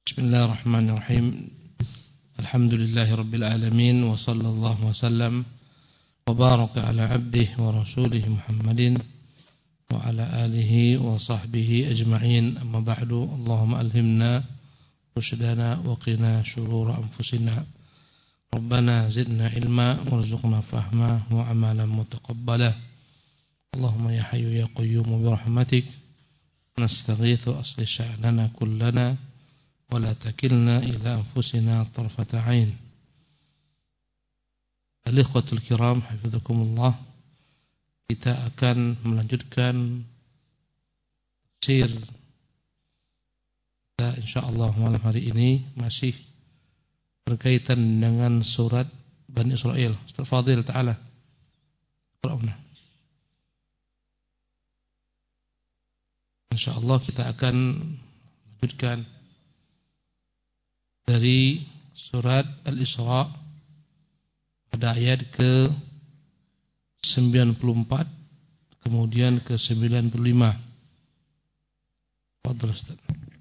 Bismillahirrahmanirrahim. Alhamdulillahirabbil alamin wa sallallahu wasallam wa baraka ala abdihi wa rasulih Muhammadin wa ala alihi wa sahbihi ajma'in. Amma ba'du. Allahumma alhimna rushdana wa qina shurura anfusina. Rabbana zidna ilma warzuqna fahma wa amalan mutaqabbala. Allahumma ya hayyu ya qayyum bi rahmatik nastaghithu asli sya'nana kullana wa la takilna ila anfusina tarfata 'ain. Al-ikhwatul kiram, hafizakumullah. Kita akan melanjutkan tafsir kita insyaallah malam hari ini masih berkaitan dengan surat Bani Israil. Ustaz Fadil ta'ala Qur'anna. InsyaAllah kita akan lanjutkan dari surat Al-Isra pada ayat ke-94 kemudian ke-95. Fadhil Ustaz.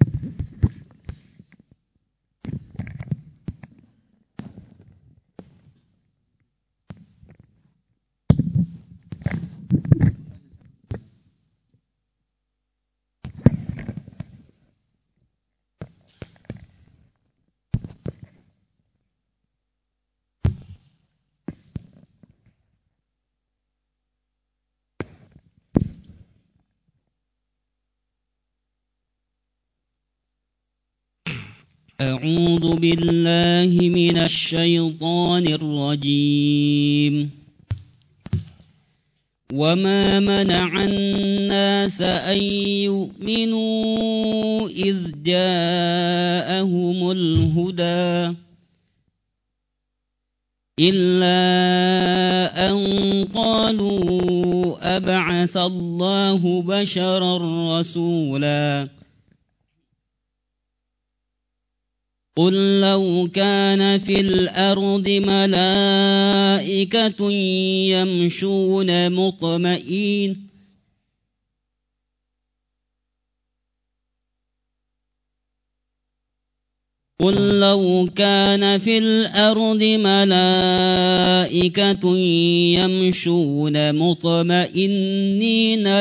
أعوذ بالله من الشيطان الرجيم. وما منع الناس أن يؤمنوا إذ جاءهم الهدى إلا أن قالوا أبعث الله بشرا رسولا قل لو كان في الأرض ملائكة يمشون مطمئنين قل لو كان في الأرض ملائكة يمشون مطمئنين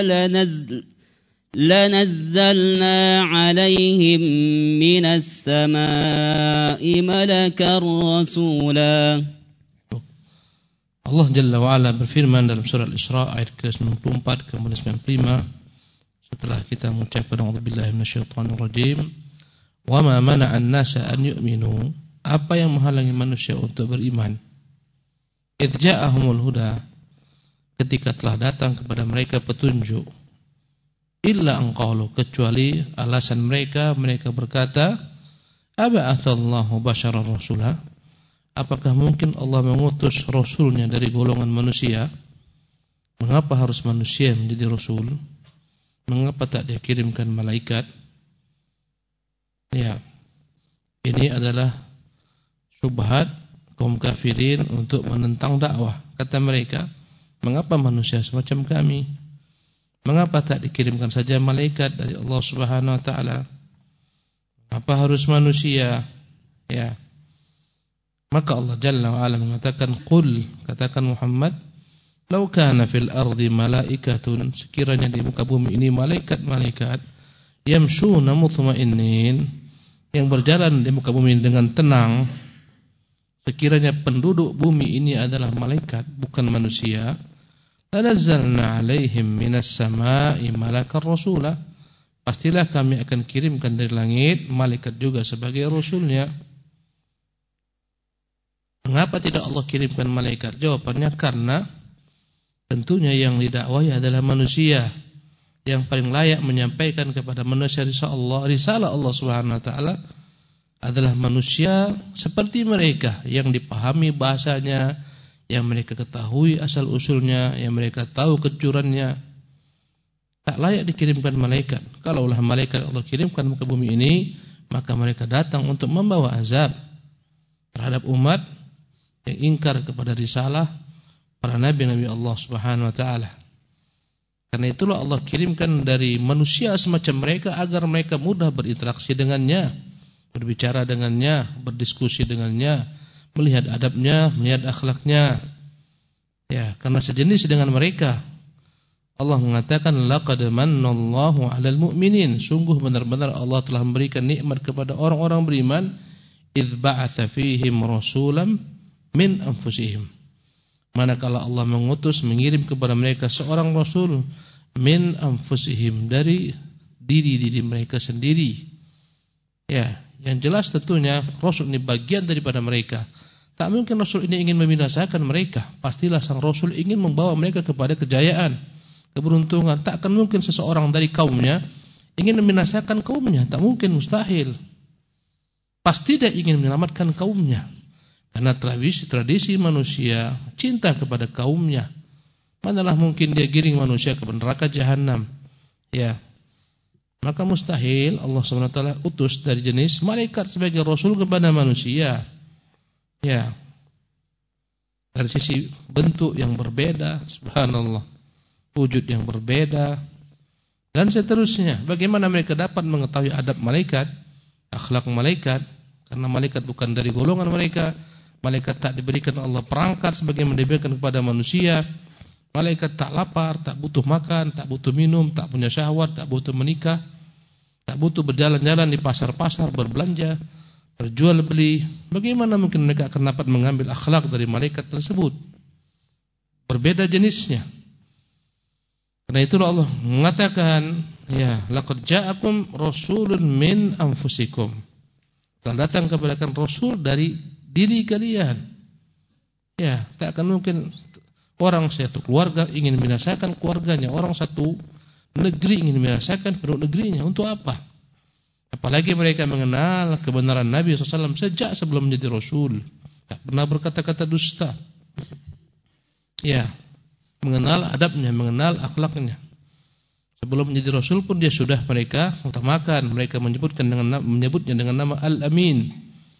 لنزلنا عليهم من السماء ملكا رسولا. Allah Jalla wa'ala berfirman dalam surah Al-Isra ayat ke-94 kemudian 95 setelah kita mengucapkan a'udzubillahi minasyaitonir rajim. Wa ma mana'an nasa an yu'minu, apa yang menghalangi manusia untuk beriman? Idz ja'ahumul huda, ketika telah datang kepada mereka petunjuk. Illa anqalu, kecuali alasan mereka berkata, aba'atsallahu basyarar rasula, apakah mungkin Allah mengutus rasulnya dari golongan manusia? Mengapa harus manusia menjadi rasul? Mengapa tak dia kirimkan malaikat? Ya, ini adalah syubhat kaum kafirin untuk menentang dakwah. Kata mereka, mengapa manusia semacam kami? Mengapa tak dikirimkan saja malaikat dari Allah Subhanahu wa taala? Apa harus manusia? Ya. Maka Allah Jalla wa ala mengatakan, "Qul," katakan Muhammad, "Lau kana fil ardi malaikatun," sekiranya di muka bumi ini malaikat-malaikat yamshuna mutmainnin, yang berjalan di muka bumi ini dengan tenang, sekiranya penduduk bumi ini adalah malaikat bukan manusia, lanazzalna 'alaihim minas sama'i malakan rasula, pastilah kami akan kirimkan dari langit malaikat juga sebagai rasulnya. Mengapa tidak Allah kirimkan malaikat? Jawabannya karena tentunya yang didakwahi adalah manusia. Yang paling layak menyampaikan kepada manusia risalah Allah Subhanahu wa taala adalah manusia seperti mereka, yang dipahami bahasanya, yang mereka ketahui asal usulnya, yang mereka tahu kecurannya. Tak layak dikirimkan malaikat. Kalaulah malaikat Allah kirimkan ke bumi ini, maka mereka datang untuk membawa azab terhadap umat yang ingkar kepada risalah para nabi-nabi Allah Subhanahu wa taala. Karena itulah Allah kirimkan dari manusia semacam mereka agar mereka mudah berinteraksi dengannya, berbicara dengannya, berdiskusi dengannya, melihat adabnya, melihat akhlaknya. Ya, karena sejenis dengan mereka. Allah mengatakan laqad mannallahu 'alal mu'minin. Sungguh benar-benar Allah telah memberikan nikmat kepada orang-orang beriman, idz ba'atsa fihim rasulam min anfusihim. Manakala Allah mengirim kepada mereka seorang rasul min anfusihim, dari diri-diri mereka sendiri. Ya, yang jelas tentunya rasul ini bagian daripada mereka. Tak mungkin rasul ini ingin membinasakan mereka. Pastilah sang rasul ingin membawa mereka kepada kejayaan, keberuntungan. Tak akan mungkin seseorang dari kaumnya ingin membinasakan kaumnya. Tak mungkin, mustahil. Pasti dia ingin menyelamatkan kaumnya. Karena tradisi manusia cinta kepada kaumnya. Manalah mungkin dia giring manusia ke neraka jahanam. Ya. Maka mustahil Allah SWT utus dari jenis malaikat sebagai rasul kepada manusia. Ya. Dari sisi bentuk yang berbeda, subhanallah. Wujud yang berbeda, dan seterusnya. Bagaimana mereka dapat mengetahui adab malaikat, akhlak malaikat? Karena malaikat bukan dari golongan mereka. Malaikat tak diberikan Allah perangkat sebagaimana diberikan kepada manusia. Malaikat tak lapar, tak butuh makan, tak butuh minum, tak punya syahwat, tak butuh menikah, tak butuh berjalan-jalan di pasar-pasar, berbelanja, berjual beli. Bagaimana mungkin mereka akan dapat mengambil akhlak dari malaikat tersebut? Berbeda jenisnya. Karena itulah Allah mengatakan, ya, laqad ja'akum rasulun min anfusikum. Telah datang kepada kalian rasul dari diri kalian. Ya, tak akan mungkin orang satu keluarga ingin membinasakan keluarganya, orang satu negeri ingin membinasakan penduduk negerinya. Untuk apa? Apalagi mereka mengenal kebenaran Nabi SAW sejak sebelum menjadi rasul. Tak pernah berkata-kata dusta. Ya, mengenal adabnya, mengenal akhlaknya. Sebelum menjadi rasul pun dia sudah mereka utamakan. Mereka menyebutnya dengan nama Al-Amin.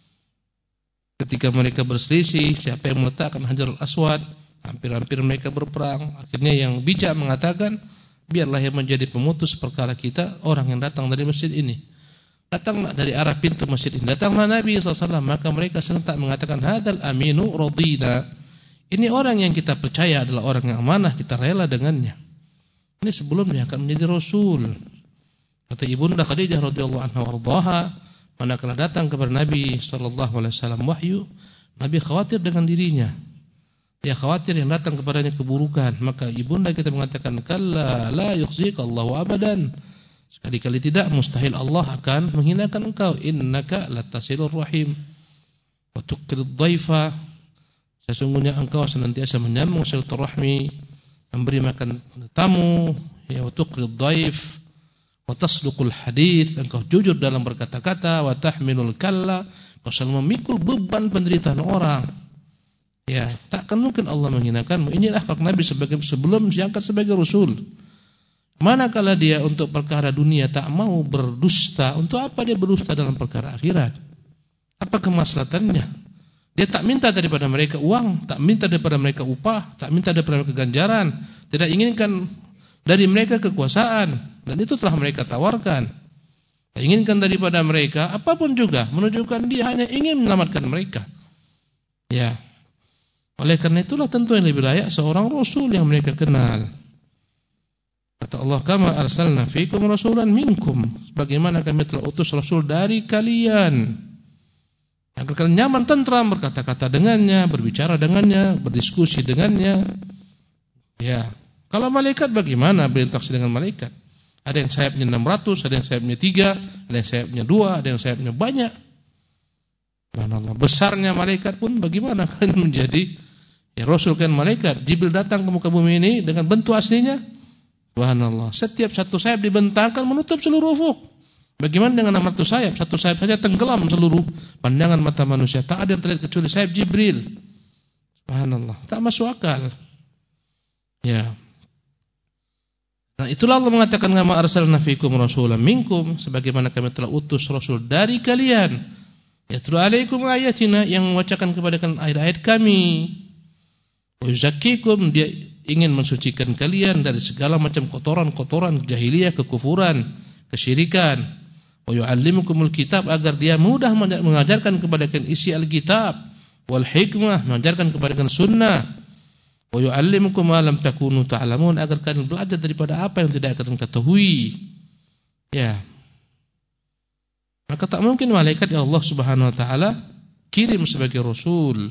Ketika mereka berselisih siapa yang meletakkan Hajarul Aswad, hampir-hampir mereka berperang. Akhirnya yang bijak mengatakan, biarlah yang menjadi pemutus perkara kita orang yang datang dari masjid ini. Datanglah dari arah pintu masjid ini. Datanglah Nabi SAW. Maka mereka serentak mengatakan, hadal aminu radina. Ini orang yang kita percaya adalah orang yang amanah, kita rela dengannya. Ini sebelum dia akan menjadi rasul. Kata Ibunda Khadijah radhiyallahu anha warḍaha, manakala datang kepada Nabi sallallahu alaihi wasallam wahyu, Nabi khawatir dengan dirinya. Dia khawatir yang datang kepadanya keburukan. Maka Ibunda kita mengatakan, kalla la yukhzikallahu abadan. Sekali-kali tidak, mustahil Allah akan menghinakan engkau. Innaka latasilur rahim wa tuqrid dhaifa. Sesungguhnya engkau senantiasa menyambung silaturahmi, memberi makan tamu, ya, wa tuqrid dhaif, wa tasduqul hadits, engkau jujur dalam berkata-kata, wa tahmilul kalla, engkau selalu memikul beban penderitaan orang. Ya, takkan mungkin Allah menghinakanmu. Inilah akhlak Nabi sebelum diangkat sebagai rasul. Manakala dia untuk perkara dunia tak mau berdusta, untuk apa dia berdusta dalam perkara akhirat? Apa kemaslahatannya? Dia tak minta daripada mereka uang, tak minta daripada mereka upah, tak minta daripada mereka ganjaran, tidak inginkan dari mereka kekuasaan, dan itu telah mereka tawarkan. Tak inginkan daripada mereka apapun juga, menunjukkan dia hanya ingin menyelamatkan mereka. Ya. Oleh karena itulah tentu yang lebih layak seorang rasul yang mereka kenal. Kata Allah, kama arsalna fikum rasulan minkum, sebagaimana kami telah utus rasul dari kalian. Agar kalian nyaman, tentram berkata-kata dengannya, berbicara dengannya, berdiskusi dengannya. Ya, kalau malaikat bagaimana berinteraksi dengan malaikat? Ada yang sayapnya 600, ada yang sayapnya 3, ada yang sayapnya 2, ada yang sayapnya banyak. Subhanallah, besarnya malaikat pun bagaimana kalian menjadi ya rasul kan malaikat? Jibril datang ke muka bumi ini dengan bentuk aslinya. Subhanallah, setiap satu sayap dibentangkan menutup seluruh ufuk. Bagaimana dengan 600 sayap? Satu sayap saja tenggelam seluruh pandangan mata manusia. Tak ada yang terlihat kecuali sayap Jibril. Subhanallah, tak masuk akal. Ya. Nah, itulah Allah mengatakan, kama arsalna fikum rasulan minkum, sebagaimana kami telah utus rasul dari kalian. Yatlu alaikum ayatina, yang membacakan kepada kalian ayat-ayat kami. Wa yuzakkikum, dia ingin mensucikan kalian dari segala macam kotoran-kotoran jahiliyah, kekufuran, kesyirikan. Wa yu'allimukumul kitab, agar dia mudah mengajarkan kepada kalian isi Alkitab, wal hikmah, mengajarkan kepada kalian sunnah. Wa yu'allimukum ma lam takunu ta'lamun, agar kalian belajar daripada apa yang tidak kalian ketahui. Ya. Maka tak mungkin malaikat yang Allah Subhanahu wa taala kirim sebagai rasul.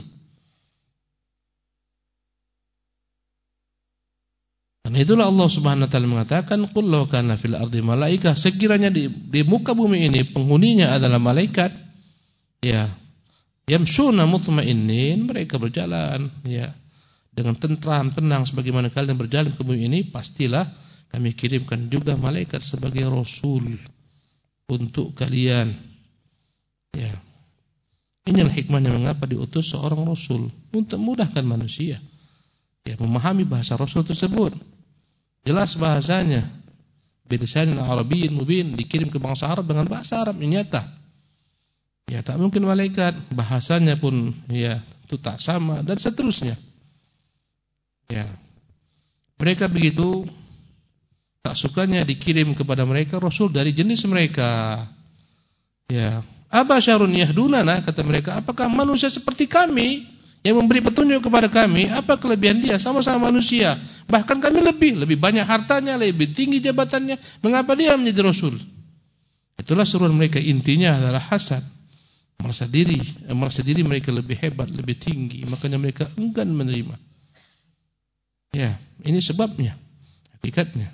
Dan itulah Allah Subhanahu wa taala mengatakan, qul law kana fil ardi malaikah, sekiranya di muka bumi ini penghuninya adalah malaikat, ya, yamshuna mutmainnin, mereka berjalan ya dengan tentram, tenang sebagaimana kalian berjalan ke bumi ini, pastilah kami kirimkan juga malaikat sebagai rasul untuk kalian. Ya. Inilah hikmahnya mengapa diutus seorang rasul, untuk memudahkan manusia ya memahami bahasa rasul tersebut. Jelas bahasanya, bilisanin arabiyyin mubin, dikirim ke bangsa Arab dengan bahasa Arab yang nyata. Ya, tak mungkin malaikat bahasanya pun ya itu tak sama dan seterusnya. Ya. Mereka begitu tak sukanya dikirim kepada mereka rasul dari jenis mereka. Ya, abasyarun yahdunana, kata mereka, apakah manusia seperti kami yang memberi petunjuk kepada kami? Apa kelebihan dia? Sama-sama manusia, bahkan kami lebih banyak hartanya, lebih tinggi jabatannya, mengapa dia menjadi rasul? Itulah seruan mereka, intinya adalah hasad, merasa diri mereka lebih hebat, lebih tinggi, makanya mereka enggan menerima. Ya, ini sebabnya, hakikatnya.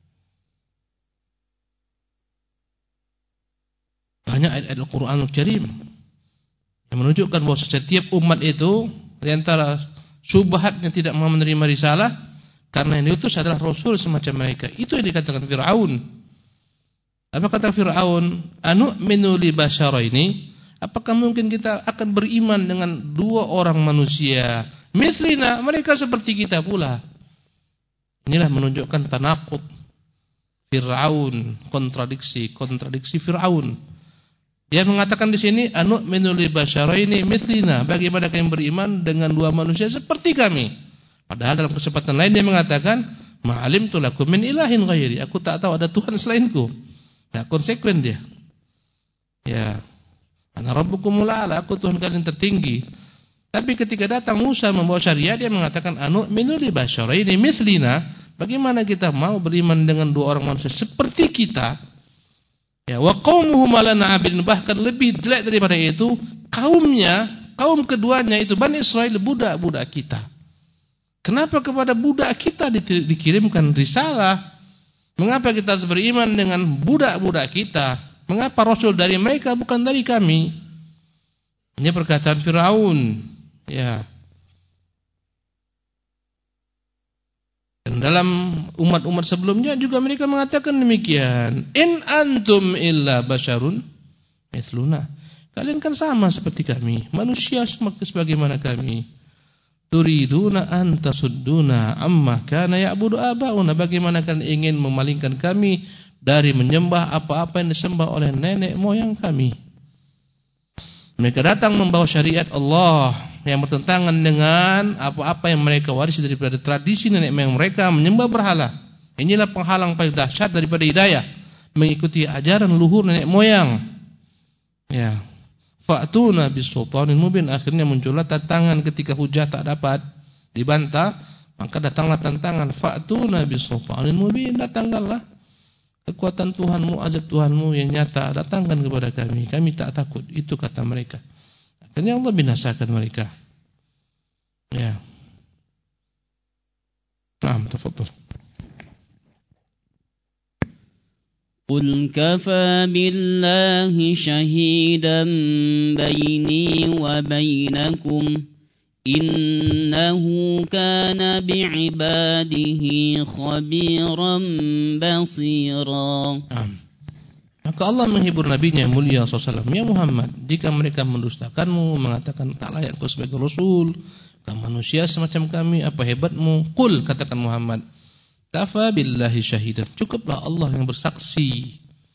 Banyak ayat Al-Quranul Karim yang menunjukkan bahwa setiap umat itu di antara syubhatnya tidak mau menerima risalah karena yang diutus adalah rasul semacam mereka. Itu yang dikatakan Fir'aun. Apa kata Fir'aun? Anu'minu li basyaraini, apakah mungkin kita akan beriman dengan dua orang manusia mithlina, mereka seperti kita pula. Inilah menunjukkan tanaqud Fir'aun, kontradiksi Fir'aun. Dia mengatakan di sini, anu'minu li basyaraini mithlina, bagaimana kalian beriman dengan dua manusia seperti kami? Padahal dalam kesempatan lain dia mengatakan, ma'alimtu lakum min ilahin ghairi, aku tak tahu ada Tuhan selainku. Ya, konsekuen dia. Ya, ana rabbukumul a'la, aku Tuhan kalian tertinggi. Tapi ketika datang Musa membawa syariat, dia mengatakan, anu'minu li basyaraini mithlina, bagaimana kita mau beriman dengan dua orang manusia seperti kita? Ya, wa qaumuhum lana abidun, bahkan lebih jelek daripada itu, kaum keduanya itu Bani Israel, budak-budak kita. Kenapa kepada budak kita dikirimkan risalah? Mengapa kita harus beriman dengan budak-budak kita? Mengapa rasul dari mereka bukan dari kami? Ini perkataan Fir'aun. Ya. Dan dalam umat-umat sebelumnya juga mereka mengatakan demikian. In antum illa basyarun mithluna. Kalian kan sama seperti kami, manusia sebagaimana kami. Turiduna an tasudduna amma kana ya'budu abauna. Bagaimana kalian ingin memalingkan kami dari menyembah apa-apa yang disembah oleh nenek moyang kami? Mereka datang membawa syariat Allah yang bertentangan dengan apa-apa yang mereka warisi daripada tradisi nenek moyang mereka, menyembah berhala. Inilah penghalang paling dahsyat daripada hidayah, mengikuti ajaran luhur nenek moyang. Ya. Fa'tuna bisultanin mubin, akhirnya muncullah tantangan ketika hujah tak dapat dibantah, maka datanglah tantangan. Fa'tuna bisultanin mubin, datangkanlah kekuatan Tuhanmu, azab Tuhanmu yang nyata, datangkan kepada kami. Kami tak takut, itu kata mereka. Akhirnya Allah binasakan mereka. Ya. Naam, tafadhal. قل كفى بالله شهيدا بيني وبينكم إنه كان بعباده خبيرا بصيرا. Maka Allah menghibur nabinya yang mulia SAW, ya Muhammad, jika mereka mendustakanmu, mengatakan tak layak kau sebagai rasul, kamu manusia semacam kami, apa hebatmu? Qul, katakan Muhammad, kafa billahi syahidan, cukuplah Allah yang bersaksi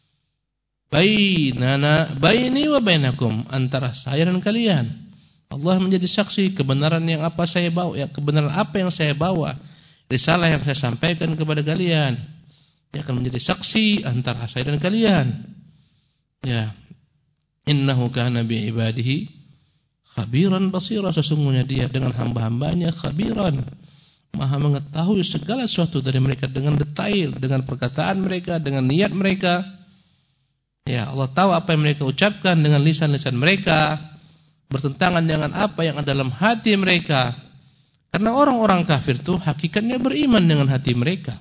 baini wa bainakum, antara saya dan kalian. Allah menjadi saksi kebenaran yang apa saya bawa, ya, kebenaran apa yang saya bawa, risalah yang saya sampaikan kepada kalian. Dia akan menjadi saksi antara saya dan kalian. Ya. Innahu kana bi ibadihi khabiran basira, sesungguhnya dia dengan hamba-hambanya khabiran, maha mengetahui segala sesuatu dari mereka dengan detail, dengan perkataan mereka, dengan niat mereka. Ya, Allah tahu apa yang mereka ucapkan dengan lisan-lisan mereka, bertentangan dengan apa yang ada dalam hati mereka. Karena orang-orang kafir itu hakikatnya beriman dengan hati mereka.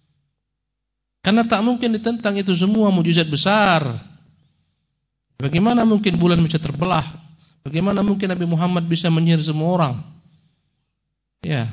Karena tak mungkin ditentang itu semua mukjizat besar. Bagaimana mungkin bulan bisa terbelah? Bagaimana mungkin Nabi Muhammad bisa menyihir semua orang? Ya.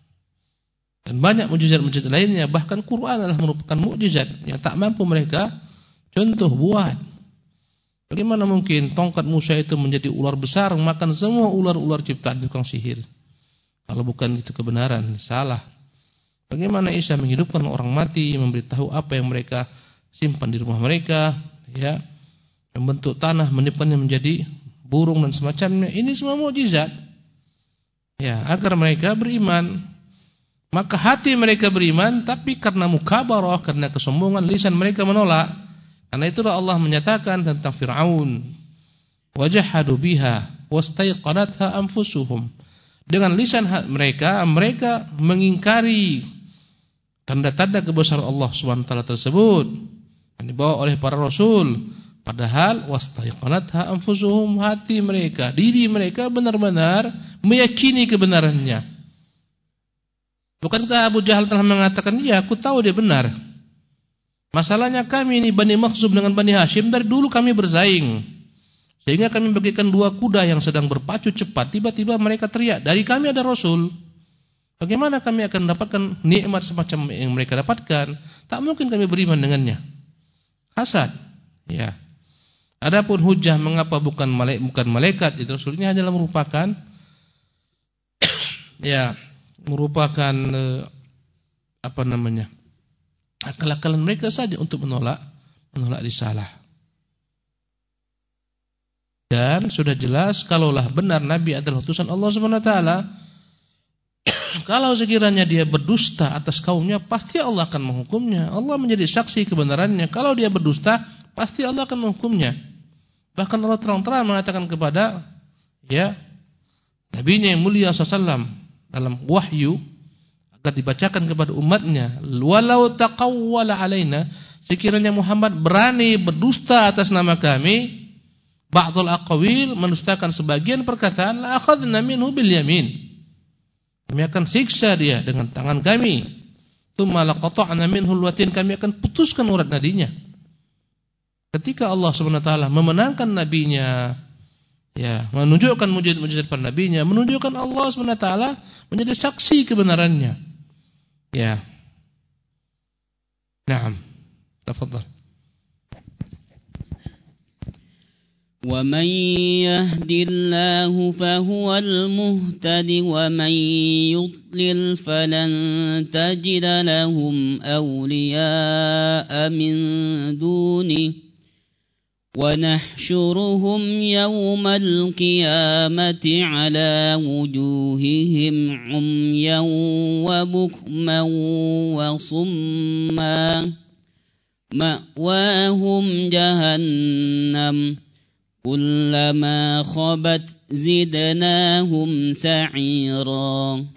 Dan banyak mukjizat-mukjizat lainnya, bahkan Quran adalah merupakan mukjizat yang tak mampu mereka contoh buat. Bagaimana mungkin tongkat Musa itu menjadi ular besar makan semua ular-ular ciptaan tukang sihir? Kalau bukan itu kebenaran, salah. Bagaimana Isa menghidupkan orang mati, memberitahu apa yang mereka simpan di rumah mereka, ya, membentuk tanah, meniupkannya menjadi burung dan semacamnya. Ini semua mukjizat. Ya, agar mereka beriman. Maka hati mereka beriman, tapi karena mukabarah, karena kesombongan, lisan mereka menolak. Karena itulah Allah menyatakan tentang Fir'aun, wajahadu biha wastaiqanatha anfusuhum. Dengan lisan mereka mengingkari tanda-tanda kebesaran Allah SWT tersebut yang dibawa oleh para rasul. Padahal wastaiqanatha anfusuhum, hati mereka, diri mereka benar-benar meyakini kebenarannya. Bukankah Abu Jahal telah mengatakan, "Ya, aku tahu dia benar. Masalahnya kami ini Bani Makhzum dengan Bani Hashim dari dulu kami bersaing. Sehingga kami bagikan dua kuda yang sedang berpacu cepat. Tiba-tiba mereka teriak, dari kami ada Rasul. Bagaimana kami akan mendapatkan nikmat semacam yang mereka dapatkan? Tak mungkin kami beriman dengannya." Hasad. Ya. Adapun hujah mengapa bukan malaikat, itu Rasulnya adalah merupakan ya, merupakan akal-akalan mereka saja untuk menolak risalah. Dan sudah jelas kalaulah benar Nabi adalah utusan Allah SWT, kalau sekiranya dia berdusta atas kaumnya, pasti Allah akan menghukumnya. Allah menjadi saksi kebenarannya. Kalau dia berdusta, pasti Allah akan menghukumnya. Bahkan Allah terang-terang mengatakan kepada Nabi-Nya yang mulia SAW dalam wahyu agar dibacakan kepada umatnya, walau taqawwala alaina, sekiranya Muhammad berani berdusta atas nama kami, ba'dul aqwil, mendustakan sebagian perkataan, la akhadna minhu bil yamin, kami akan siksa dia dengan tangan kami, tsumma laqata'na minhu alwatin, kami akan putuskan urat nadinya. Ketika Allah SWT memenangkan nabinya, ya, menunjukkan mujizat-mujizat para nabinya, menunjukkan Allah SWT menjadi saksi kebenarannya. Ya. Naam. Tafadhal. Wa man yahdillahu fahuwal muhtadi wa man yudlil falan tajida lahum awliya'a min dunihi ونحشرهم يوم القيامة على وجوههم عميا وبكما وصما مأواهم جهنم كلما خبت زدناهم سعيرا.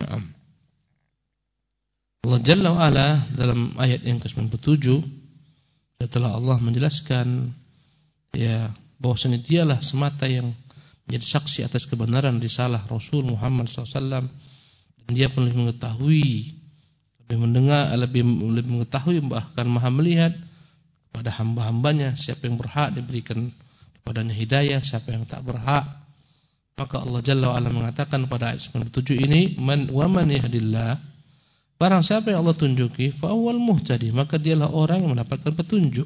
Allah Jalla wa'ala dalam ayat yang ke-97, setelah Allah menjelaskan bahwasanya dialah semata yang menjadi saksi atas kebenaran risalah Rasul Muhammad SAW, dan dia pun lebih mengetahui, lebih mendengar, lebih mengetahui, bahkan maha melihat pada hamba-hambanya siapa yang berhak diberikan kepadanya hidayah, siapa yang tak berhak. Maka Allah Jalla wa'ala mengatakan pada ayat 97 ini, man yahdillah, barang siapa yang Allah tunjuki, fa huwal muhtadi, maka dialah orang yang mendapatkan petunjuk.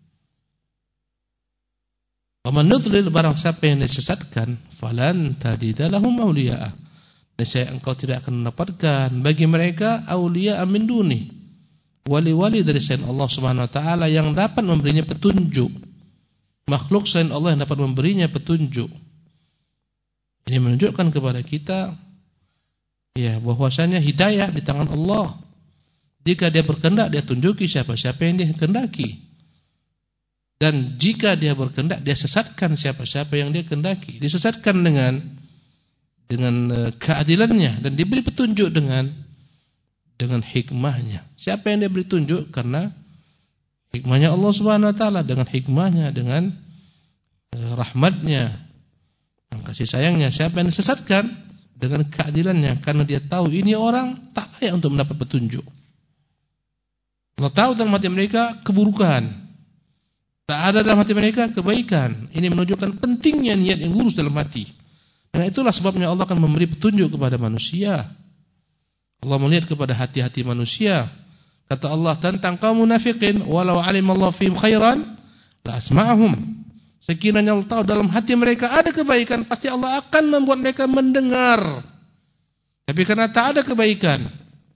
Waman yudlil, barang siapa yang disesatkan, falan tajida lahum awliya'a, nescaya engkau tidak akan mendapatkan bagi mereka awliya'a min duni, wali-wali dari selain Allah Subhanahu wa taala yang dapat memberinya petunjuk. Makhluk selain Allah yang dapat memberinya petunjuk. Ini menunjukkan kepada kita bahwasanya hidayah di tangan Allah. Jika dia berkehendak, dia tunjuki siapa-siapa yang dia kehendaki. Dan jika dia berkehendak, dia sesatkan siapa-siapa yang dia kehendaki. Disesatkan dengan keadilannya, dan diberi petunjuk dengan hikmahnya. Siapa yang dia beri tunjuk? Karena hikmahnya Allah Subhanahu wa taala, dengan hikmahnya, dengan rahmatnya, dan kasih sayangnya. Siapa yang disesatkan? Dengan keadilannya, karena dia tahu ini orang tak layak untuk mendapat petunjuk. Allah tahu dalam hati mereka keburukan, tak ada dalam hati mereka kebaikan. Ini menunjukkan pentingnya niat yang lurus dalam hati. Dan itulah sebabnya Allah akan memberi petunjuk kepada manusia. Allah melihat kepada hati-hati manusia. Kata Allah tentang kaum munafikin, walau alimallahu fihim khairan la asma'ahum. Sekiranya Allah tahu dalam hati mereka ada kebaikan, pasti Allah akan membuat mereka mendengar. Tapi karena tak ada kebaikan,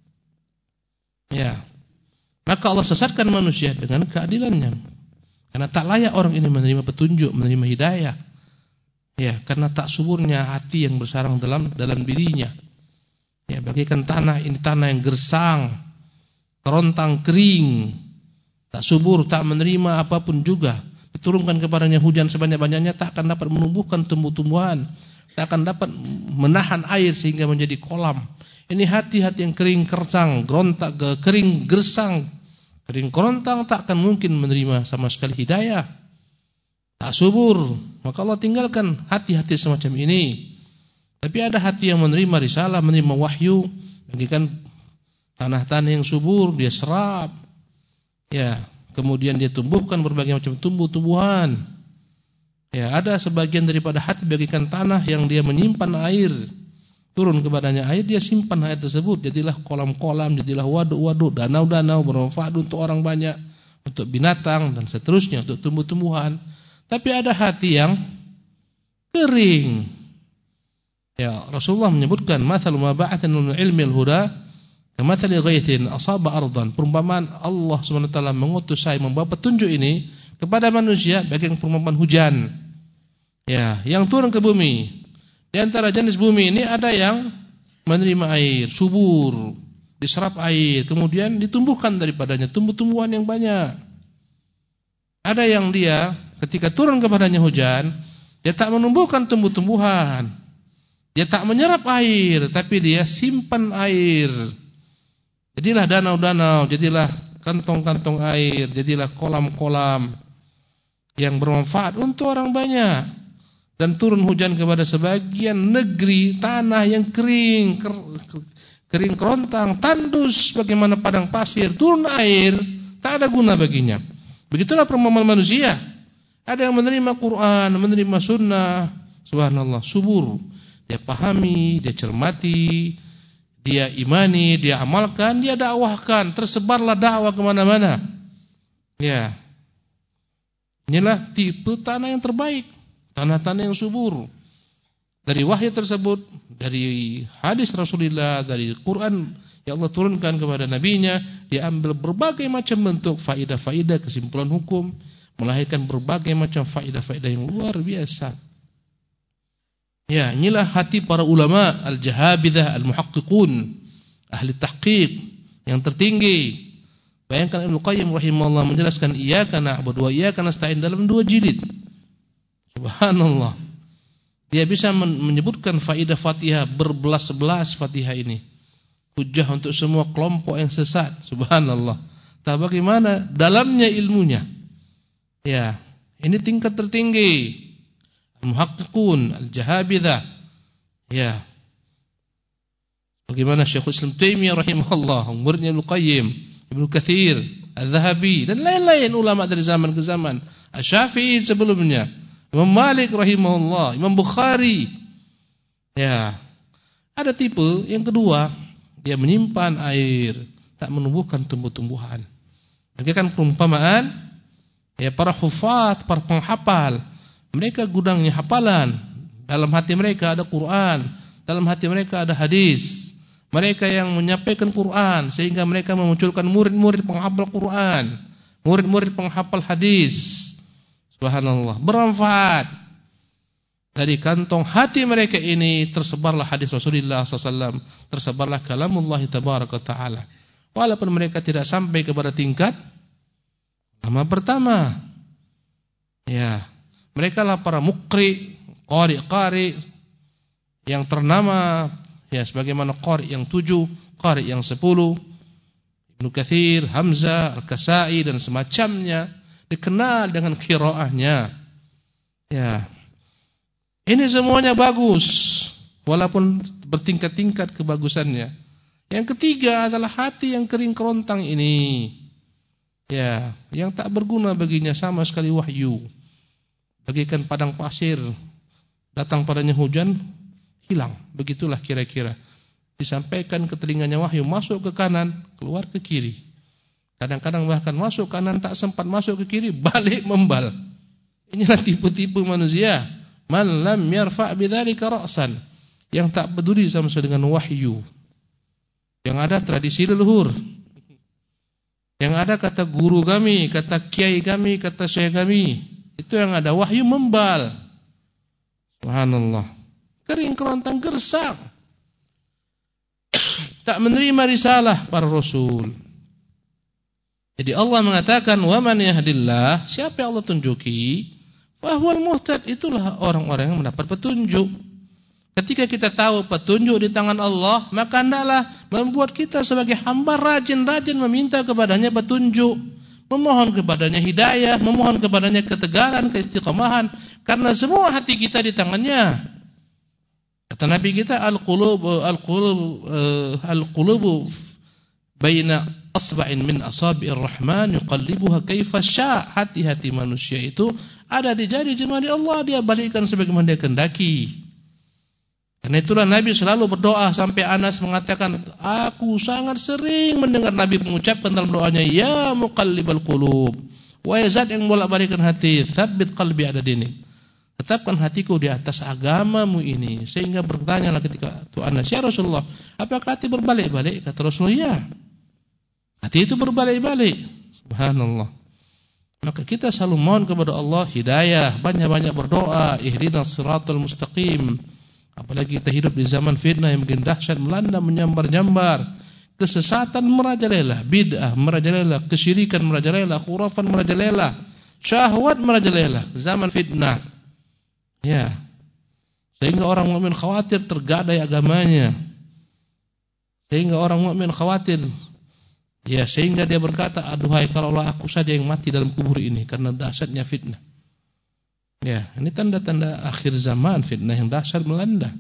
ya, maka Allah sesatkan manusia dengan keadilannya. Karena tak layak orang ini menerima petunjuk, menerima hidayah. Ya, karena tak suburnya hati yang bersarang dalam dirinya. Ya, bagaikan tanah, ini tanah yang gersang, kerontang, kering, tak subur, tak menerima apapun juga. Diturunkan kepadanya hujan sebanyak-banyaknya, tak akan dapat menumbuhkan tumbuh-tumbuhan, tak akan dapat menahan air sehingga menjadi kolam. Ini hati-hati yang kering, kersang, kering, gersang, kering, kerontang, tak akan mungkin menerima sama sekali hidayah. Tak subur, maka Allah tinggalkan hati-hati semacam ini. Tapi ada hati yang menerima risalah, menerima wahyu, bagikan tanah-tanah yang subur, dia serap, ya, kemudian dia tumbuhkan berbagai macam tumbuh-tumbuhan. Ya, ada sebagian daripada hati bagikan tanah yang dia menyimpan air, turun kepadanya air, dia simpan air tersebut, jadilah kolam-kolam, jadilah waduk-waduk, danau-danau, bermanfaat untuk orang banyak, untuk binatang dan seterusnya, untuk tumbuh-tumbuhan. Tapi ada hati yang kering. Ya, Rasulullah menyebutkan mathalu ma ba'athan min ilmi al-huda kamathali ghaithin asaba ardan. Perumpamaan Allah SWT mengutus saya membawa petunjuk ini kepada manusia bagaikan perumpamaan hujan. Ya, yang turun ke bumi. Di antara jenis bumi ini ada yang menerima air, subur, diserap air, kemudian ditumbuhkan daripadanya tumbuh-tumbuhan yang banyak. Ada yang dia ketika turun kepadanya hujan, dia tak menumbuhkan tumbuh-tumbuhan, dia tak menyerap air, tapi dia simpan air. Jadilah danau-danau, jadilah kantong-kantong air, jadilah kolam-kolam yang bermanfaat untuk orang banyak. Dan turun hujan kepada sebagian negeri, tanah yang kering, kering kerontang, tandus bagaimana padang pasir, turun air, tak ada guna baginya. Begitulah perumpamaan manusia. Ada yang menerima Quran, menerima sunnah, subhanallah, subur. Dia pahami, dia cermati, dia imani, dia amalkan, dia dakwahkan, tersebarlah dakwah kemana-mana. Ya, inilah tipe tanah yang terbaik, tanah-tanah yang subur. Dari wahyu tersebut, dari hadis Rasulullah, dari Quran yang Allah turunkan kepada nabinya, diambil berbagai macam bentuk faidah-faidah, kesimpulan hukum, melahirkan berbagai macam faidah-faidah yang luar biasa. Ya, inilah hati para ulama al-jahabidah, al-muhaqqiqun, ahli tahqiq yang tertinggi. Bayangkan Ibnu Qayyim rahimahullah menjelaskan iyyaka na'budu wa iyyaka nasta'in dalam 2 jilid. Subhanallah. Dia bisa menyebutkan faidah Fatihah berbelas-belas Fatihah ini. Hujjah untuk semua kelompok yang sesat. Subhanallah. Tak bagaimana dalamnya ilmunya. Ya, ini tingkat tertinggi. Al-muhaqqiqun, al-jahabidah. Ya. Bagaimana Syekhul Islam Taimiyah rahimahullah, muridnya Ibnu Qayyim, Ibnu Katsir, Al-Dhahabi dan lain-lain ulama dari zaman ke zaman. Asy-Syafi'i sebelumnya, Imam Malik rahimahullah, Imam Bukhari. Ya. Ada tipe yang kedua, dia menyimpan air, tak menumbuhkan tumbuh-tumbuhan. Bagaikan perumpamaan ya para hufaz, para penghafal. Mereka gudangnya hafalan. Dalam hati mereka ada Quran, dalam hati mereka ada hadis. Mereka yang menyampaikan Quran sehingga mereka memunculkan murid-murid penghafal Quran, murid-murid penghafal hadis. Subhanallah, bermanfaat. Dari kantong hati mereka ini tersebarlah hadis Rasulullah SAW, tersebarlah kalamullah tabaraka ta'ala. Walaupun mereka tidak sampai kepada tingkat ulama pertama, Ya, mereka lah para muqri, qari yang ternama, ya, sebagaimana qari yang 7, qari yang 10, Ibnu Katsir, Hamzah, Al-Kasai dan semacamnya dikenal dengan qiraahnya. Ya. Ini semuanya bagus walaupun bertingkat-tingkat kebagusannya. Yang ketiga adalah hati yang kering kerontang ini. Ya, yang tak berguna baginya sama sekali wahyu. Bagaikan padang pasir, datang padanya hujan, hilang. Begitulah kira-kira. Disampaikan ke telinganya wahyu, masuk ke kanan, keluar ke kiri. Kadang-kadang bahkan masuk kanan tak sempat masuk ke kiri, balik membal. Inilah tipu-tipu manusia. Man lam yarfa' bidzalika ra'san, yang tak peduli sama sekali dengan wahyu. Yang ada tradisi leluhur. Yang ada kata guru kami, kata kiai kami, kata syekh kami. Itu yang ada, wahyu membal. Subhanallah. Kering kerontang gersang. Tak menerima risalah para rasul. Jadi Allah mengatakan, wa man yahdillah, siapa yang Allah tunjuki, fahuwal muhtad, itulah orang-orang yang mendapat petunjuk. Ketika kita tahu petunjuk di tangan Allah, maka hendaklah membuat kita sebagai hamba rajin-rajin meminta kepadanya petunjuk, memohon kepadanya hidayah, memohon kepadanya ketegaran, keistiqomahan, karena semua hati kita di tangannya. Kata Nabi kita, al-qulubu baina asba'in min asabi'ir rahman yuqallibuha kaifa syaa. Hati-hati manusia itu ada di jari jemari Allah, dia balikkan sebagaimana dia kehendaki. Karena itulah Nabi selalu berdoa sampai Anas mengatakan, aku sangat sering mendengar Nabi mengucapkan dalam doanya, ya muqallibal qulub, wahai zat yang bolak-balikkan hati, tsabbit qalbi ala dinik, tetapkan hatiku di atas agamamu ini. Sehingga bertanyalah ketika itu Anas, ya Rasulullah, apakah hati berbalik-balik? Kata Rasulullah, ya, hati itu berbalik-balik. Subhanallah. Maka kita selalu mohon kepada Allah hidayah, banyak-banyak berdoa, ihdinas siratal mustaqim. Apalagi kita hidup di zaman fitnah yang makin dahsyat, melanda, menyambar-nyambar. Kesesatan merajalela, bid'ah merajalela, kesyirikan merajalela, khurafan merajalela, syahwat merajalela. Zaman fitnah. Ya. Sehingga orang mukmin khawatir tergadai agamanya. Sehingga orang mukmin khawatir, ya, sehingga dia berkata, aduhai kalau Allah aku saja yang mati dalam kubur ini karena dahsyatnya fitnah. Ya, ini tanda-tanda akhir zaman, fitnah yang dahsyat melanda.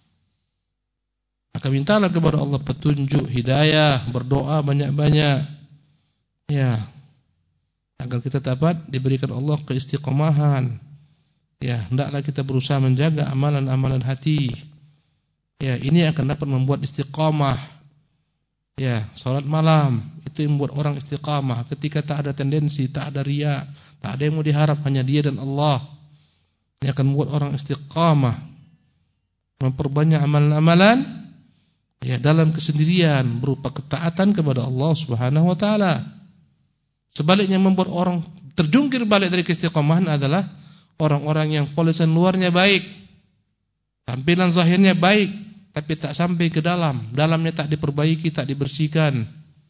Maka mintalah kepada Allah petunjuk, hidayah, berdoa banyak-banyak. Ya, agar kita dapat diberikan Allah keistiqomahan. Ya, hendaklah kita berusaha menjaga amalan-amalan hati. Ya, ini akan dapat membuat istiqamah. Ya, salat malam itu yang membuat orang istiqamah. Ketika tak ada tendensi, tak ada riya, tak ada yang mau diharap, hanya dia dan Allah. Ini akan membuat orang istiqamah, memperbanyak amalan-amalan, ya, dalam kesendirian berupa ketaatan kepada Allah Subhanahu wa taala. Sebaliknya membuat orang terjungkir balik dari keistiqomahan adalah orang-orang yang polisan luarnya baik, tampilan zahirnya baik, tapi tak sampai ke dalam, dalamnya tak diperbaiki, tak dibersihkan.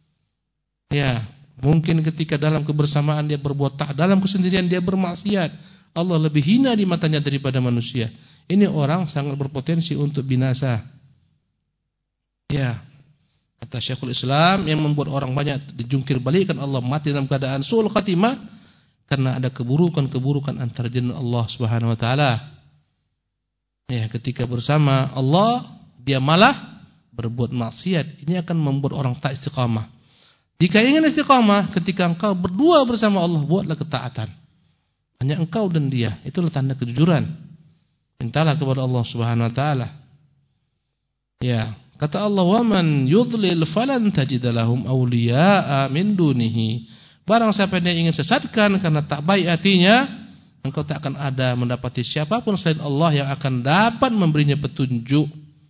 Ya, mungkin ketika dalam kebersamaan dia berbuat taat, dalam kesendirian dia bermaksiat. Allah lebih hina di matanya daripada manusia. Ini orang sangat berpotensi untuk binasa. Ya, kata Syekhul Islam, yang membuat orang banyak dijungkir balikkan Allah, mati dalam keadaan su'ul khatimah, karena ada keburukan-keburukan antara jin Allah Subhanahu wa taala. Ya, ketika bersama Allah dia malah berbuat maksiat. Ini akan membuat orang tak istiqamah. Jika ingin istiqamah, ketika engkau berdua bersama Allah, buatlah ketaatan. Hanya engkau dan dia, itulah tanda kejujuran. Mintalah kepada Allah Subhanahu wa taala. Ya, kata Allah, "Wa man yudlil falan tajid lahum awliya'a min dunihi." Barang siapa yang ingin sesatkan karena tak baik hatinya, engkau tak akan ada mendapati siapapun selain Allah yang akan dapat memberinya petunjuk.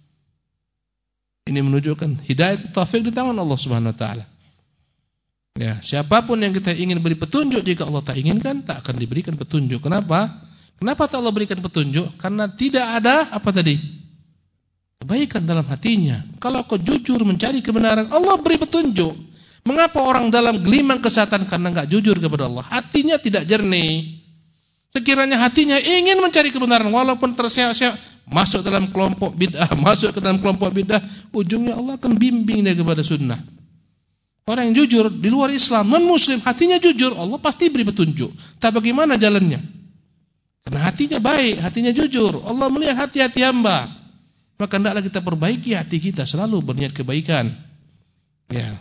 Ini menunjukkan hidayah taufik di tangan Allah Subhanahu wa taala. Ya, siapapun yang kita ingin beri petunjuk, jika Allah tak inginkan, tak akan diberikan petunjuk. Kenapa? Kenapa tak Allah berikan petunjuk? Karena tidak ada apa tadi? Kebaikan dalam hatinya. Kalau kau jujur mencari kebenaran, Allah beri petunjuk. Mengapa orang dalam gelimang kesesatan? Karena enggak jujur kepada Allah. Hatinya tidak jernih. Sekiranya hatinya ingin mencari kebenaran walaupun terseok-seok masuk dalam kelompok bid'ah, masuk ke dalam kelompok bid'ah, ujungnya Allah akan bimbing dia kepada sunnah. Orang yang jujur di luar Islam, non-muslim, hatinya jujur, Allah pasti beri petunjuk. Tak bagaimana jalannya. Karena hatinya baik, hatinya jujur. Allah melihat hati-hati hamba. Maka hendaklah kita perbaiki hati kita, selalu berniat kebaikan. Ya.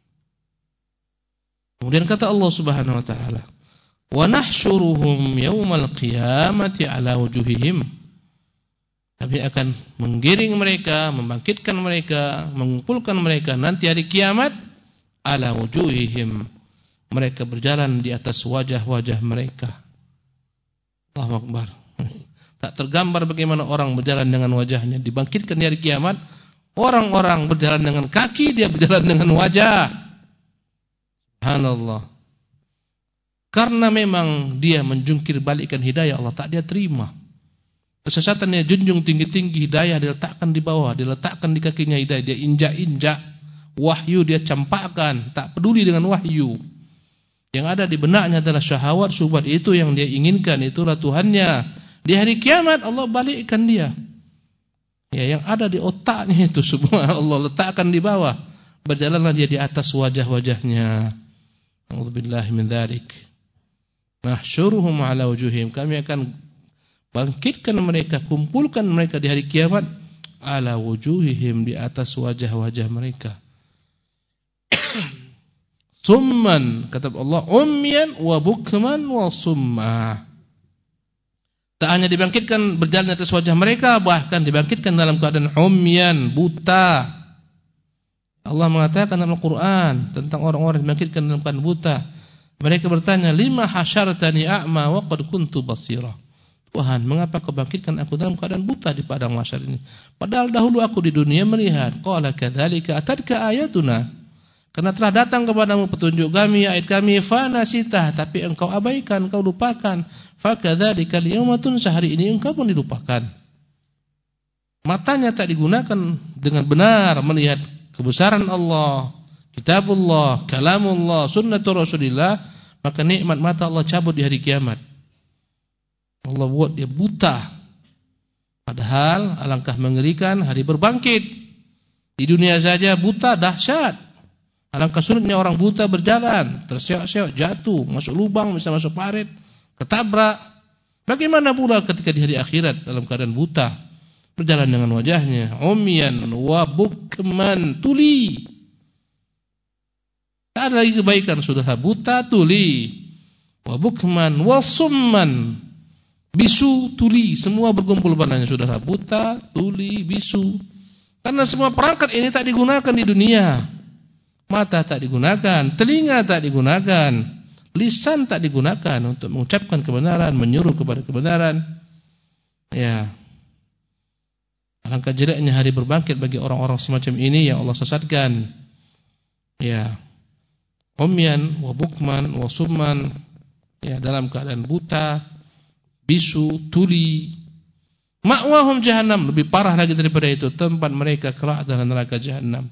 Kemudian kata Allah Subhanahu wa taala, "Wa nahsyuruhum yaumal qiyamati ala wujuhihim." Kami akan menggiring mereka, membangkitkan mereka, mengumpulkan mereka nanti hari kiamat ala wujuhihim. Mereka berjalan di atas wajah-wajah mereka. Allahu Akbar. Tak tergambar bagaimana orang berjalan dengan wajahnya dibangkitkan di hari kiamat. Orang-orang berjalan dengan kaki, dia berjalan dengan wajah. Subhanallah. Karena memang dia menjungkir balikkan hidayah Allah, tak dia terima. Kesesatan dia junjung tinggi-tinggi, hidayah diletakkan di bawah, diletakkan di kakinya hidayah, dia injak-injak. Wahyu dia campakkan, tak peduli dengan wahyu. Yang ada di benaknya adalah syahwat, syubhat, itu yang dia inginkan, itulah Tuhannya. Di hari kiamat Allah balikkan dia. Ya, yang ada di otaknya itu semua Allah letakkan di bawah. Berjalanlah dia di atas wajah-wajahnya. A'udzubillahi min dzalik. Nahsyuruhum ala wujuhihim. Kami akan bangkitkan mereka, kumpulkan mereka di hari kiamat ala wujuhihim, di atas wajah-wajah mereka. Summan, kata Allah, umyan wa bukman wa summa. Tak hanya dibangkitkan berjalan atas wajah mereka, bahkan dibangkitkan dalam keadaan umyan, buta. Allah mengatakan dalam Al-Quran tentang orang-orang dibangkitkan dalam keadaan buta. Mereka bertanya, lima hasyartani a'ma wa qad kuntu basira. Tuhan, mengapa kau bangkitkan aku dalam keadaan buta di padang mahsyar ini? Padahal dahulu aku di dunia melihat. Qala kadzalika atatka ayatuna. Karena telah datang kepadamu petunjuk kami, ayat kami, fanasitah, tapi engkau abaikan, engkau lupakan. Fakadzalika al-yawma tunsa, hari ini engkau pun dilupakan. Matanya tak digunakan dengan benar melihat kebesaran Allah, kitabullah, kalamullah, sunnatur Rasulillah, maka nikmat mata Allah cabut di hari kiamat. Allah buat dia buta. Padahal alangkah mengerikan hari berbangkit. Di dunia saja buta dahsyat. Alangkah sulitnya orang buta berjalan, terseok-seok, jatuh, masuk lubang, bisa masuk parit, ketabrak. Bagaimana pula ketika di hari akhirat dalam keadaan buta, berjalan dengan wajahnya umyan wa bukman, tuli. Tak ada lagi kebaikan, sudah buta, tuli. Wa bukman wa summan, bisu, tuli, semua berkumpul padanya. Sudah buta, tuli, bisu. Karena semua perangkat ini tak digunakan di dunia. Mata tak digunakan, telinga tak digunakan, lisan tak digunakan untuk mengucapkan kebenaran, menyuruh kepada kebenaran. Ya. Alangkah jeleknya hari berbangkit bagi orang-orang semacam ini yang Allah sesatkan. Ya. Umyan wa bukman wa summan, ya, dalam keadaan buta, bisu, tuli. Ma'wahum jahannam, lebih parah lagi daripada itu, tempat mereka kelak dalam neraka jahannam.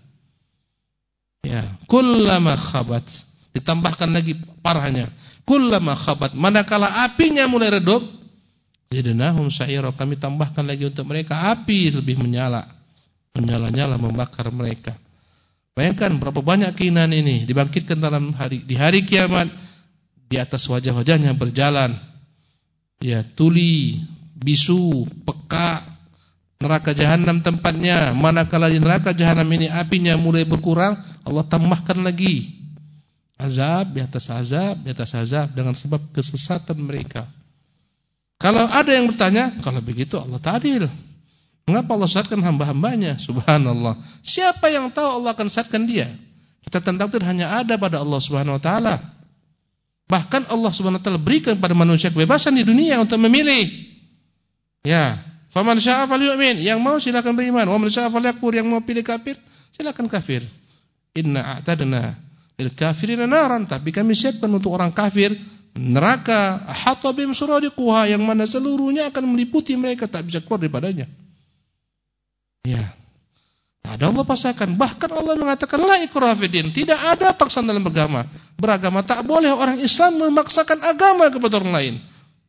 Ya, kullama khabat, ditambahkan lagi parahnya. Kullama khabat, manakala apinya mulai redup, zidnahum sa'ira, kami tambahkan lagi untuk mereka api lebih menyala. Menyala-nyala membakar mereka. Bayangkan berapa banyak keinginan ini dibangkitkan di hari kiamat, di atas wajah-wajahnya berjalan. Ya, tuli, bisu, peka. Neraka jahanam tempatnya. Manakala di neraka jahanam ini apinya mulai berkurang, Allah tambahkan lagi azab di atas azab di atas azab dengan sebab kesesatan mereka. Kalau ada yang bertanya, kalau begitu Allah tak adil. Mengapa Allah sesatkan hamba-hambanya? Subhanallah. Siapa yang tahu Allah akan sesatkan dia? Kita takdir hanya ada pada Allah Subhanahu wa taala. Bahkan Allah Subhanahu wa taala berikan kepada manusia kebebasan di dunia untuk memilih. Ya. Faman syaa falyu'min, yang mau silakan beriman, wa man syaa falyakfur, yang mau pilih kafir silakan kafir. Inna a'tadna lil kafirina naran, tapi kami siapkan untuk orang kafir neraka hatta bim suradiquha, yang mana seluruhnya akan meliputi mereka, tak bisa keluar daripadanya. Ya. Ada Allah pasangkan, bahkan Allah mengatakan la ikraha fiddin, tidak ada paksaan dalam beragama. Tak boleh orang Islam memaksakan agama kepada orang lain.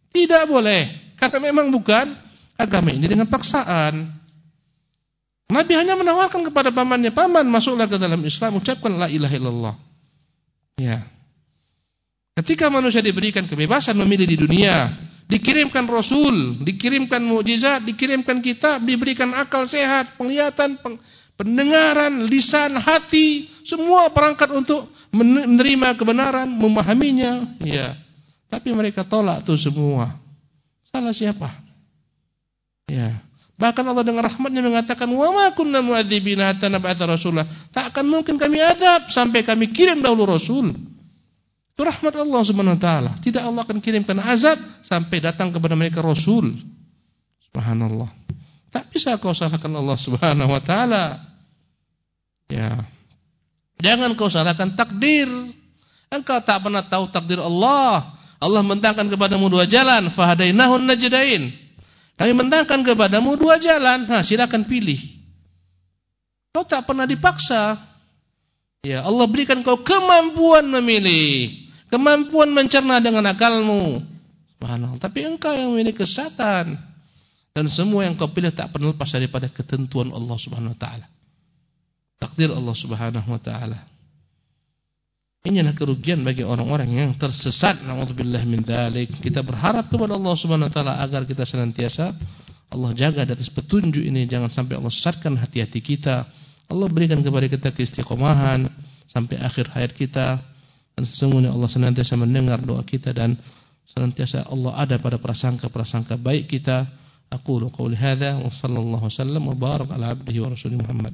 Tidak boleh. Karena memang bukan agama ini dengan paksaan. Nabi hanya menawarkan kepada pamannya, paman masuklah ke dalam Islam, ucapkan la ilaha illallah. Ya. Ketika manusia diberikan kebebasan memilih di dunia, dikirimkan Rasul, dikirimkan mukjizat, dikirimkan kitab, diberikan akal sehat, penglihatan, pendengaran, lisan, hati, semua perangkat untuk menerima kebenaran, memahaminya. Ya. Tapi mereka tolak itu semua. Salah siapa? Ya. Bahkan Allah dengan rahmatnya mengatakan, wa ma kunna mu'adzibina hatta nab'atsa rasulah. Tak akan mungkin kami adab sampai kami kirim dahulu Rasul. Itu rahmat Allah Subhanahu wa taala. Tidak Allah akan kirimkan azab sampai datang kepada mereka Rasul. Subhanallah. Tak bisa kau salahkan Allah Subhanahu wa taala. Ya. Jangan kau salahkan takdir. Engkau tak pernah tahu takdir Allah. Allah mentangkan kepadamu dua jalan, fahadainahun najdain. Kami mentangkan kepadamu dua jalan. Silakan pilih. Kau tak pernah dipaksa. Ya, Allah berikan kau kemampuan memilih, kemampuan mencerna dengan akalmu. Subhanallah. Tapi engkau yang memiliki kesesatan. Dan semua yang kau pilih tak pernah lepas daripada ketentuan Allah Subhanahu wa taala. Takdir Allah Subhanahu wa taala. Inilah kerugian bagi orang-orang yang tersesat. Na'udzubillah min dzalik. Kita berharap kepada Allah Subhanahu wa taala agar kita senantiasa Allah jaga di atas petunjuk ini, jangan sampai Allah sesatkan hati-hati kita. Allah berikan kepada kita keistiqomahan sampai akhir hayat kita. Dan sesungguhnya Allah senantiasa mendengar doa kita dan senantiasa Allah ada pada prasangka-prasangka baik kita. Aqulu qouli hadza wa sallallahu wasallam wa barak ala abdihi wa rasulih Muhammad.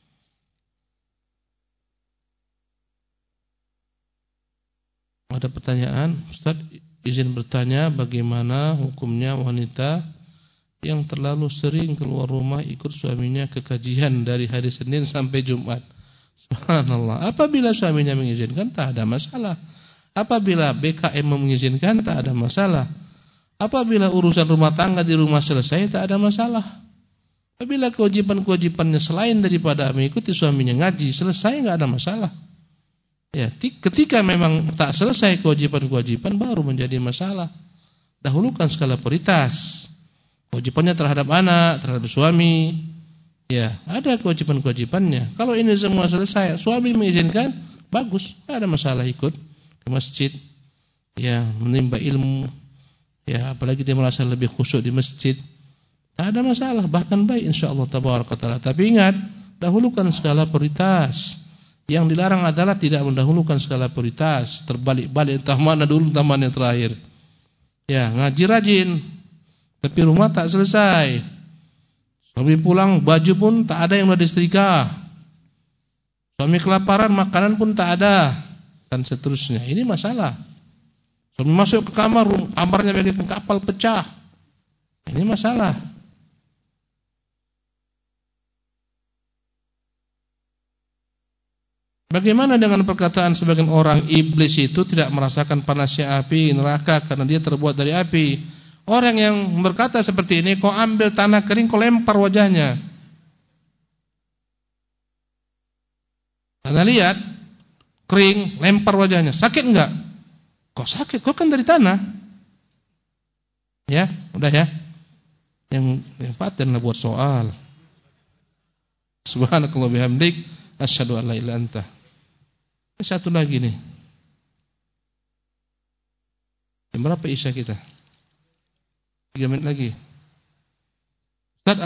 Ada pertanyaan, Ustaz, izin bertanya bagaimana hukumnya wanita yang terlalu sering keluar rumah ikut suaminya ke kajian dari hari Senin sampai Jumat. Subhanallah. Apabila suaminya mengizinkan tak ada masalah. Apabila BKM mengizinkan tak ada masalah. Apabila urusan rumah tangga di rumah selesai tak ada masalah. Apabila kewajiban-kewajibannya selain daripada mengikuti suaminya ngaji selesai enggak ada masalah. Ya, ketika memang tak selesai kewajiban-kewajiban baru menjadi masalah. Dahulukan skala prioritas. Kewajibannya terhadap anak, terhadap suami. Ya, ada kewajiban-kewajibannya. Kalau ini semua selesai, suami mengizinkan, bagus, tak ada masalah ikut ke masjid. Ya, menimba ilmu. Ya, apalagi dia merasa lebih khusyuk di masjid. Tak ada masalah, bahkan baik insyaallah tabaraka taala. Tapi ingat, dahulukan skala prioritas. Yang dilarang adalah tidak mendahulukan skala prioritas, terbalik-balik entah mana dulu entah mana yang terakhir. Ya, ngaji rajin, tapi rumah tak selesai. Suami pulang baju pun tak ada yang sudah disetrika. Suami kelaparan makanan pun tak ada dan seterusnya. Ini masalah. Suami masuk ke kamar, kamarnya bagaikan kapal pecah. Ini masalah. Bagaimana dengan perkataan sebagian orang iblis itu tidak merasakan panasnya api neraka karena dia terbuat dari api? Orang yang berkata seperti ini, kau ambil tanah kering, kau lempar wajahnya. Anda lihat, kering, lempar wajahnya. Sakit enggak? Kok sakit? Kau kan dari tanah. Ya, udah ya. Yang patenlah buat soal. Subhanakallah bihamdik, asyhadu an la ilaha illa anta. Satu lagi nih. Berapa isya kita? 3 menit lagi. Ustaz,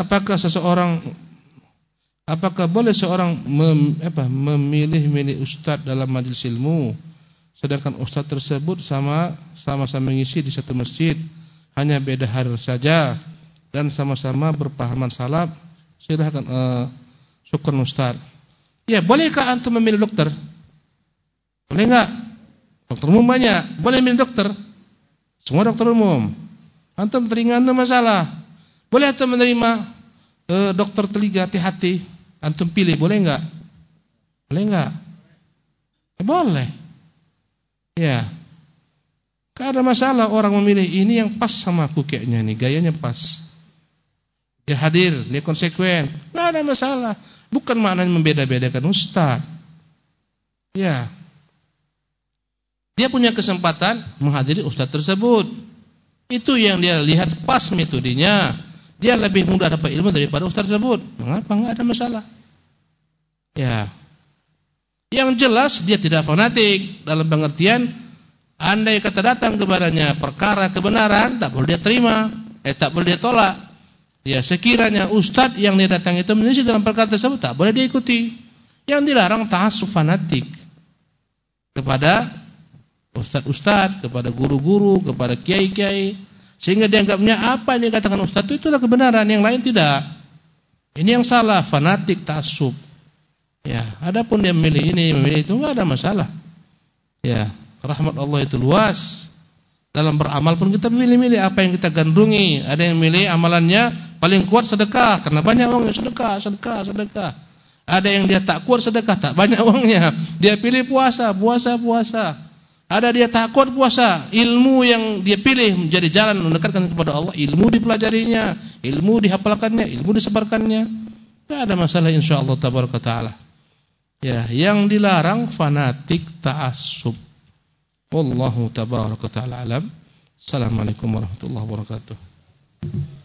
apakah boleh seorang memilih ustaz dalam majelis ilmu, sedangkan ustaz tersebut sama-sama mengisi di satu masjid, hanya beda hari saja dan sama-sama berpahaman salaf? Silakan syukran ustaz. Ya, bolehkah antum memilih dokter? Boleh enggak? Dokter umum banyak. Boleh milih dokter? Semua dokter umum. Antum telinga antum masalah. Boleh antum menerima dokter telinga hati-hati? Antum pilih, boleh enggak? Boleh enggak? Boleh. Ya. Enggak ada masalah orang memilih ini yang pas sama aku kayaknya nih, gayanya pas. Dia hadir, dia konsekuen. Enggak ada masalah. Bukan maknanya membeda-bedakan ustaz. Ya. Dia punya kesempatan menghadiri ustaz tersebut. Itu yang dia lihat pas metodenya. Dia lebih mudah dapat ilmu daripada ustaz tersebut. Mengapa? Enggak ada masalah. Ya. Yang jelas dia tidak fanatik dalam pengertian andai kata datang kepadanya perkara kebenaran tak boleh dia terima, tak boleh dia tolak. Ya, sekiranya ustaz yang dia datang itu menyelisih dalam perkara tersebut tak boleh dia ikuti. Yang dilarang ta'assub fanatik kepada ustaz-ustaz, kepada guru-guru, kepada kiai-kiai, sehingga dianggapnya apa yang dikatakan ustaz itulah kebenaran, yang lain tidak. Ini yang salah, fanatik, ta'assub. Ya, adapun dia memilih ini, memilih itu enggak ada masalah. Ya, rahmat Allah itu luas. Dalam beramal pun kita milih-milih apa yang kita gandrungi. Ada yang milih amalannya paling kuat sedekah, karena banyak uangnya, sedekah. Ada yang dia tak kuat sedekah, tak banyak uangnya, dia pilih puasa. Ada dia tak kuat puasa, ilmu yang dia pilih menjadi jalan mendekatkan kepada Allah, ilmu dipelajarinya, ilmu dihafalkannya, ilmu disebarkannya. Tidak ada masalah insyaallah tabaraka taala. Ya, yang dilarang fanatik ta'assub. Wallahu tabaraka taala alam. Assalamualaikum warahmatullahi wabarakatuh.